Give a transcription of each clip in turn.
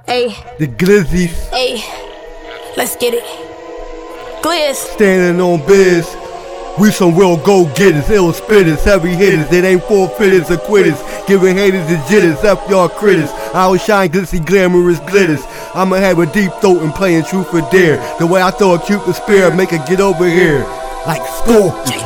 Ayy, the glizzies, ayy, let's get it. Glizz. standing on biz. We some real go-getters, ill spitters, heavy hitters. It ain't forfeiters or quitters, giving haters the jitters, F y'all critters. I outshine glitzy, glamorous glitters. I'ma have a deep throat and playing truth or dare. The way I throw a Cupid spear, make her get over here. Like Scorpion.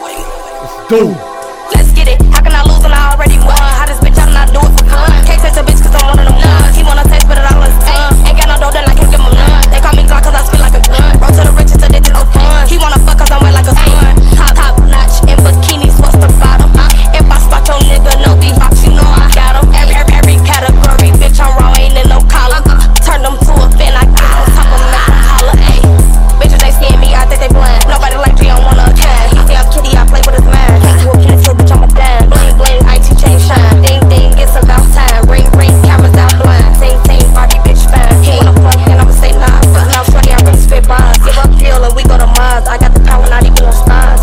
Let's do it. Let's get it. How can I lose when I already won? Hottest bitch, I'm not do it for fun. Can't touch a bitch cause I'm one of them ones. He wanna taste, but it all is done. Ain't got no dough, then I can't give him none. They call me Glock cause I spit like a gun. Roll to the riches, addicted to fun. He wanna fuck cause I'm wet like a sun. Top notch in bikinis, what's the bottom? If I spot your nigga, no D-Fox, you know I got him. Every category, bitch, I'm raw, ain't in no collar. Turn them to a fin, I get on top of them, make them holler, ayy. Bitches, they scared me, I think they blind. Nobody like me, I wanna attend. He say I'm kitty, I play with his mind. Can't do a pencil, bitch, I'm a dime. Bling, bling, IT chain shine. Ding, ding, it's about time. Ring, ring, cameras out blind. Same, body, bitch, fine. He wanna fuck, and I'ma say nah. But now, shorty, I really spit bars. Give up, kill, and we go to Mars. I got the power, not even no stars.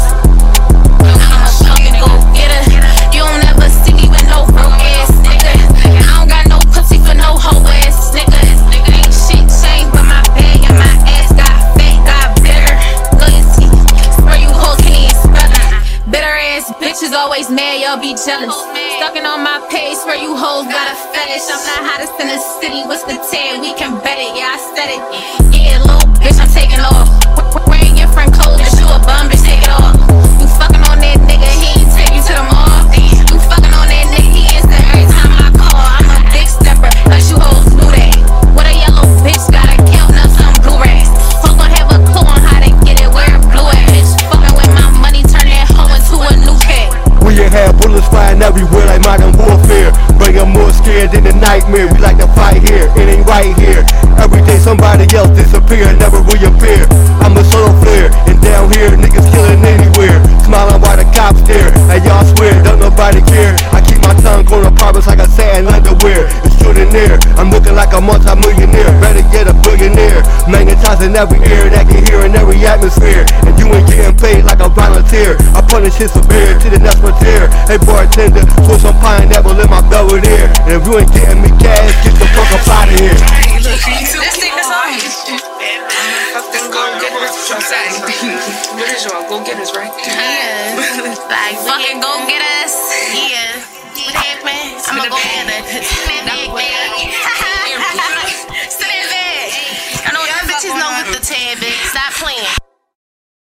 I'm a fucking go-getter. You don't ever see me with no broke ass nigga. I don't got no pussy for no hoe ass nigga. Ain't shit changed but my bag and my ass got fat, got bitter. Loyalty, swear you hoes can't even spell it. Bitter ass bitches always mad, y'all be jealous. Stuckin' on my page, swear you hoes got a fetish. I'm the hottest in the city, what's the tag? We can bet it, yeah I said it. Yeah, little bitch, I'm taking off. Wearing your friend clothes, bitch, you a bum, bitch, take it off. You fucking on that nigga, he ain't take you to the mall. You fucking on that nigga, he answer every time I call. I'm a big stepper, but you hoes knew that. What a yellow bitch, gotta count up some blue racks. Hoes gon' have a clue on how to get it, where it blue at, bitch. Fucking with my money, turn that hoe into a new cat. We have bullets flying everywhere like modern warfare. Bring 'em more scared than a nightmare. We like to fight here, it ain't right here. Every day somebody else disappear, never reappear. I'm a solo flare, and down here niggas killing anywhere. Smiling while the cops stare, and y'all swear don't nobody care. I keep my tongue on the promise like I satin underwear. It's extraordinaire, I'm looking like a multi-millionaire. Better get a billionaire, magnetizing every ear that can hear in every atmosphere. And you ain't getting paid like a volunteer. I punish it severe to the next frontier. Hey bartender, switch some pineapple in my Belvedere. And if you ain't getting me cash, get the fuck up out of here. Let's sing the song. Fucking go-getters. What is y'all? Go-getters, right? Yeah. Like fucking go get us. Yeah. What happened? I'm a go-getter.